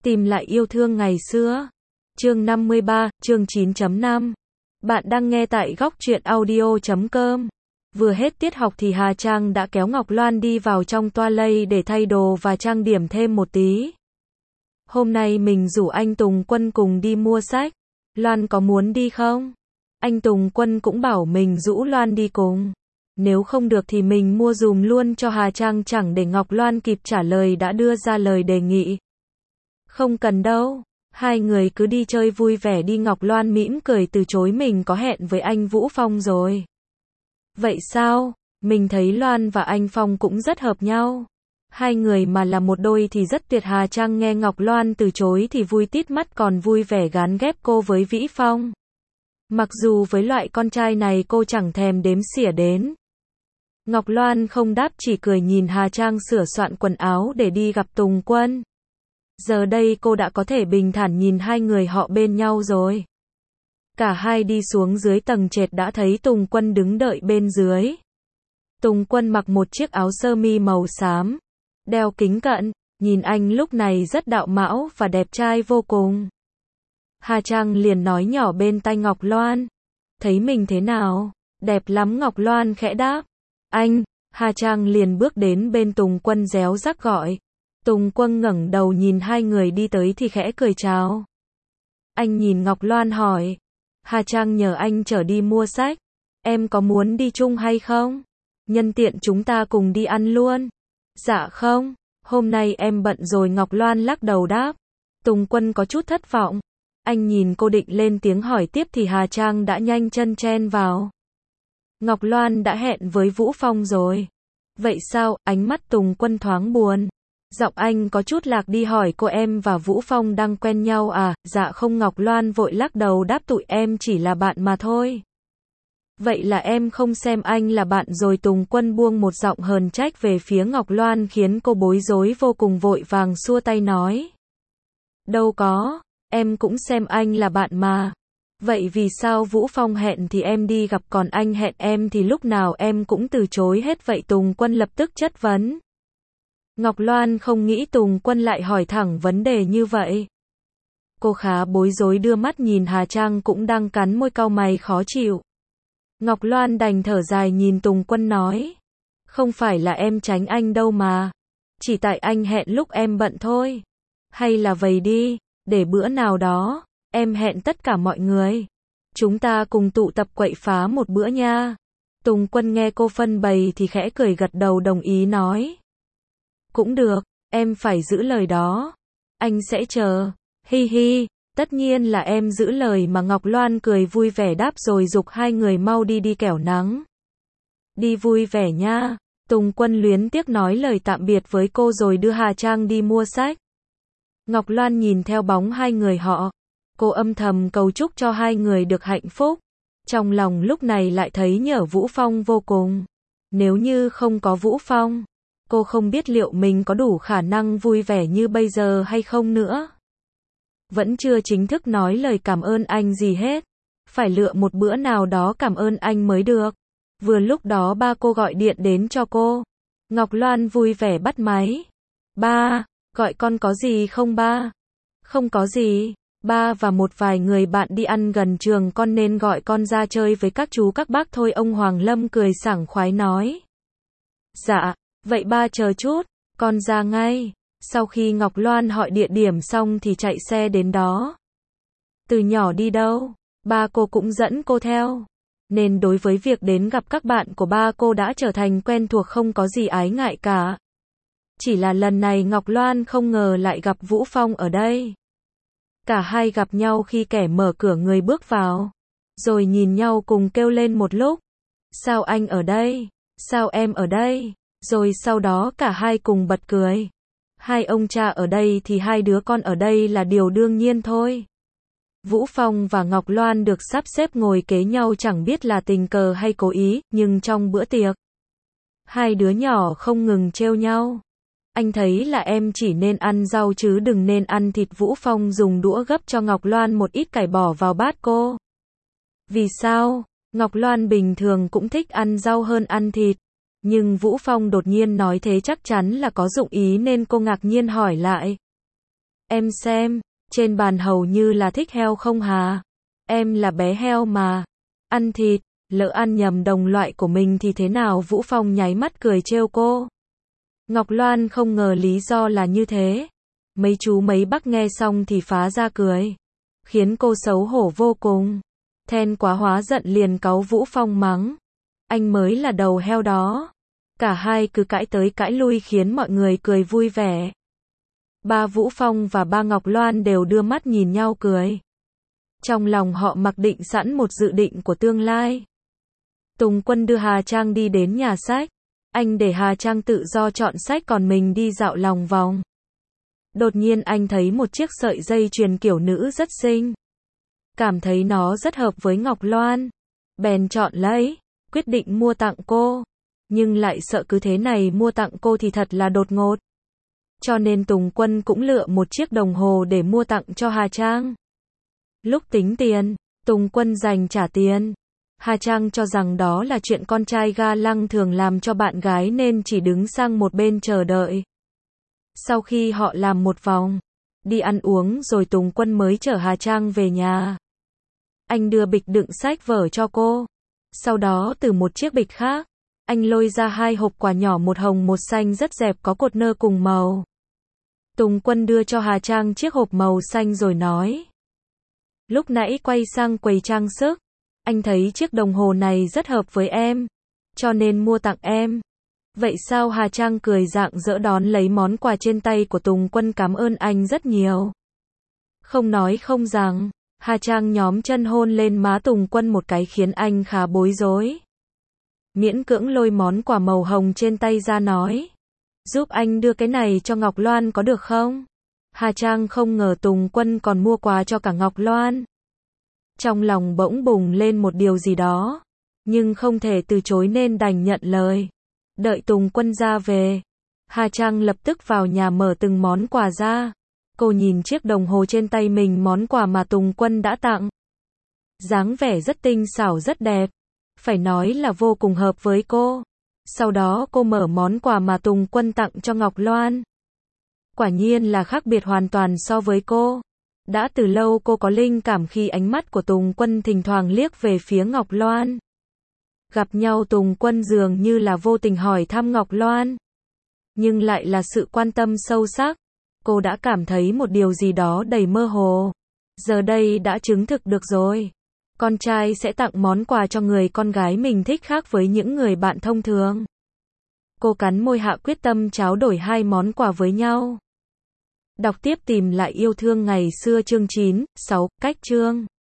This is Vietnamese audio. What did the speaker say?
Tìm lại yêu thương ngày xưa. Chương 53, chương 9.5. Bạn đang nghe tại góc truyện audio.com. Vừa hết tiết học thì Hà Trang đã kéo Ngọc Loan đi vào trong toilet để thay đồ và trang điểm thêm một tí. Hôm nay mình rủ anh Tùng Quân cùng đi mua sách. Loan có muốn đi không? Anh Tùng Quân cũng bảo mình rủ Loan đi cùng. Nếu không được thì mình mua dùm luôn cho Hà Trang, chẳng để Ngọc Loan kịp trả lời đã đưa ra lời đề nghị. Không cần đâu, hai người cứ đi chơi vui vẻ đi. Ngọc Loan mỉm cười từ chối, mình có hẹn với anh Vũ Phong rồi. Vậy sao? Mình thấy Loan và anh Phong cũng rất hợp nhau. Hai người mà là một đôi thì rất tuyệt. Hà Trang nghe Ngọc Loan từ chối thì vui tít mắt, còn vui vẻ gán ghép cô với Vĩ Phong. Mặc dù với loại con trai này cô chẳng thèm đếm xỉa đến. Ngọc Loan không đáp, chỉ cười nhìn Hà Trang sửa soạn quần áo để đi gặp Tùng Quân. Giờ đây cô đã có thể bình thản nhìn hai người họ bên nhau rồi. Cả hai đi xuống dưới tầng trệt đã thấy Tùng Quân đứng đợi bên dưới. Tùng Quân mặc một chiếc áo sơ mi màu xám, đeo kính cận, nhìn anh lúc này rất đạo mạo và đẹp trai vô cùng. Hà Trang liền nói nhỏ bên tai Ngọc Loan. Thấy mình thế nào? Đẹp lắm. Ngọc Loan khẽ đáp. Anh. Hà Trang liền bước đến bên Tùng Quân réo rắc gọi. Tùng Quân ngẩng đầu nhìn hai người đi tới thì khẽ cười chào. Anh nhìn Ngọc Loan hỏi. Hà Trang nhờ anh chở đi mua sách. Em có muốn đi chung hay không? Nhân tiện chúng ta cùng đi ăn luôn. Dạ không, hôm nay em bận rồi. Ngọc Loan lắc đầu đáp. Tùng Quân có chút thất vọng. Anh nhìn cô định lên tiếng hỏi tiếp thì Hà Trang đã nhanh chân chen vào. Ngọc Loan đã hẹn với Vũ Phong rồi. Vậy sao? Ánh mắt Tùng Quân thoáng buồn. Giọng anh có chút lạc đi, hỏi cô em và Vũ Phong đang quen nhau à? Dạ không. Ngọc Loan vội lắc đầu đáp, tụi em chỉ là bạn mà thôi. Vậy là em không xem anh là bạn rồi. Tùng Quân buông một giọng hờn trách về phía Ngọc Loan khiến cô bối rối vô cùng, vội vàng xua tay nói. Đâu có, em cũng xem anh là bạn mà. Vậy vì sao Vũ Phong hẹn thì em đi gặp, còn anh hẹn em thì lúc nào em cũng từ chối hết vậy? Tùng Quân lập tức chất vấn. Ngọc Loan không nghĩ Tùng Quân lại hỏi thẳng vấn đề như vậy. Cô khá bối rối đưa mắt nhìn Hà Trang cũng đang cắn môi cau mày khó chịu. Ngọc Loan đành thở dài nhìn Tùng Quân nói. Không phải là em tránh anh đâu mà. Chỉ tại anh hẹn lúc em bận thôi. Hay là vậy đi, để bữa nào đó, em hẹn tất cả mọi người. Chúng ta cùng tụ tập quậy phá một bữa nha. Tùng Quân nghe cô phân bày thì khẽ cười gật đầu đồng ý nói. Cũng được, em phải giữ lời đó. Anh sẽ chờ. Hi hi, tất nhiên là em giữ lời mà. Ngọc Loan cười vui vẻ đáp rồi giục hai người mau đi đi kẻo nắng. Đi vui vẻ nha. Tùng Quân luyến tiếc nói lời tạm biệt với cô rồi đưa Hà Trang đi mua sách. Ngọc Loan nhìn theo bóng hai người họ. Cô âm thầm cầu chúc cho hai người được hạnh phúc. Trong lòng lúc này lại thấy nhớ Vũ Phong vô cùng. Nếu như không có Vũ Phong, cô không biết liệu mình có đủ khả năng vui vẻ như bây giờ hay không nữa. Vẫn chưa chính thức nói lời cảm ơn anh gì hết. Phải lựa một bữa nào đó cảm ơn anh mới được. Vừa lúc đó ba cô gọi điện đến cho cô. Ngọc Loan vui vẻ bắt máy. Ba, gọi con có gì không ba? Không có gì. Ba và một vài người bạn đi ăn gần trường, con nên gọi con ra chơi với các chú các bác thôi. Ông Hoàng Lâm cười sảng khoái nói. Dạ, vậy ba chờ chút, con ra ngay. Sau khi Ngọc Loan hỏi địa điểm xong thì chạy xe đến đó. Từ nhỏ đi đâu, ba cô cũng dẫn cô theo. Nên đối với việc đến gặp các bạn của ba cô đã trở thành quen thuộc, không có gì ái ngại cả. Chỉ là lần này Ngọc Loan không ngờ lại gặp Vũ Phong ở đây. Cả hai gặp nhau khi kẻ mở cửa người bước vào. Rồi nhìn nhau cùng kêu lên một lúc. Sao anh ở đây? Sao em ở đây? Rồi sau đó cả hai cùng bật cười. Hai ông cha ở đây thì hai đứa con ở đây là điều đương nhiên thôi. Vũ Phong và Ngọc Loan được sắp xếp ngồi kế nhau, chẳng biết là tình cờ hay cố ý, nhưng trong bữa tiệc, hai đứa nhỏ không ngừng trêu nhau. Anh thấy là em chỉ nên ăn rau chứ đừng nên ăn thịt. Vũ Phong dùng đũa gấp cho Ngọc Loan một ít cải bỏ vào bát cô. Vì sao? Ngọc Loan bình thường cũng thích ăn rau hơn ăn thịt. Nhưng Vũ Phong đột nhiên nói thế chắc chắn là có dụng ý nên cô ngạc nhiên hỏi lại. Em xem, trên bàn hầu như là thích heo không hà? Em là bé heo mà. Ăn thịt, lỡ ăn nhầm đồng loại của mình thì thế nào? Vũ Phong nháy mắt cười trêu cô. Ngọc Loan không ngờ lý do là như thế. Mấy chú mấy bác nghe xong thì phá ra cười. Khiến cô xấu hổ vô cùng. Then quá hóa giận liền cáu Vũ Phong mắng. Anh mới là đầu heo đó. Cả hai cứ cãi tới cãi lui khiến mọi người cười vui vẻ. Ba Vũ Phong và ba Ngọc Loan đều đưa mắt nhìn nhau cười. Trong lòng họ mặc định sẵn một dự định của tương lai. Tùng Quân đưa Hà Trang đi đến nhà sách. Anh để Hà Trang tự do chọn sách còn mình đi dạo lòng vòng. Đột nhiên anh thấy một chiếc sợi dây chuyền kiểu nữ rất xinh. Cảm thấy nó rất hợp với Ngọc Loan. Bèn chọn lấy, quyết định mua tặng cô. Nhưng lại sợ cứ thế này mua tặng cô thì thật là đột ngột. Cho nên Tùng Quân cũng lựa một chiếc đồng hồ để mua tặng cho Hà Trang. Lúc tính tiền, Tùng Quân dành trả tiền. Hà Trang cho rằng đó là chuyện con trai ga lăng thường làm cho bạn gái nên chỉ đứng sang một bên chờ đợi. Sau khi họ làm một vòng, đi ăn uống rồi Tùng Quân mới chở Hà Trang về nhà. Anh đưa bịch đựng sách vở cho cô. Sau đó từ một chiếc bịch khác, anh lôi ra 2 hộp quà nhỏ, một hồng một xanh rất đẹp có cột nơ cùng màu. Tùng Quân đưa cho Hà Trang chiếc hộp màu xanh rồi nói. Lúc nãy quay sang quầy trang sức, anh thấy chiếc đồng hồ này rất hợp với em, cho nên mua tặng em. Vậy sao? Hà Trang cười rạng rỡ đón lấy món quà trên tay của Tùng Quân, cảm ơn anh rất nhiều. Không nói không rằng, Hà Trang nhóm chân hôn lên má Tùng Quân một cái khiến anh khá bối rối. Miễn cưỡng lôi món quà màu hồng trên tay ra nói. Giúp anh đưa cái này cho Ngọc Loan có được không? Hà Trang không ngờ Tùng Quân còn mua quà cho cả Ngọc Loan. Trong lòng bỗng bùng lên một điều gì đó, nhưng không thể từ chối nên đành nhận lời. Đợi Tùng Quân ra về, Hà Trang lập tức vào nhà mở từng món quà ra. Cô nhìn chiếc đồng hồ trên tay mình, món quà mà Tùng Quân đã tặng. Dáng vẻ rất tinh xảo rất đẹp, phải nói là vô cùng hợp với cô. Sau đó cô mở món quà mà Tùng Quân tặng cho Ngọc Loan. Quả nhiên là khác biệt hoàn toàn so với cô. Đã từ lâu cô có linh cảm khi ánh mắt của Tùng Quân thỉnh thoảng liếc về phía Ngọc Loan. Gặp nhau Tùng Quân dường như là vô tình hỏi thăm Ngọc Loan, nhưng lại là sự quan tâm sâu sắc. Cô đã cảm thấy một điều gì đó đầy mơ hồ. Giờ đây đã chứng thực được rồi. Con trai sẽ tặng món quà cho người con gái mình thích khác với những người bạn thông thường. Cô cắn môi hạ quyết tâm trao đổi 2 món quà với nhau. Đọc tiếp Tìm lại yêu thương ngày xưa chương 9, 6, cách chương.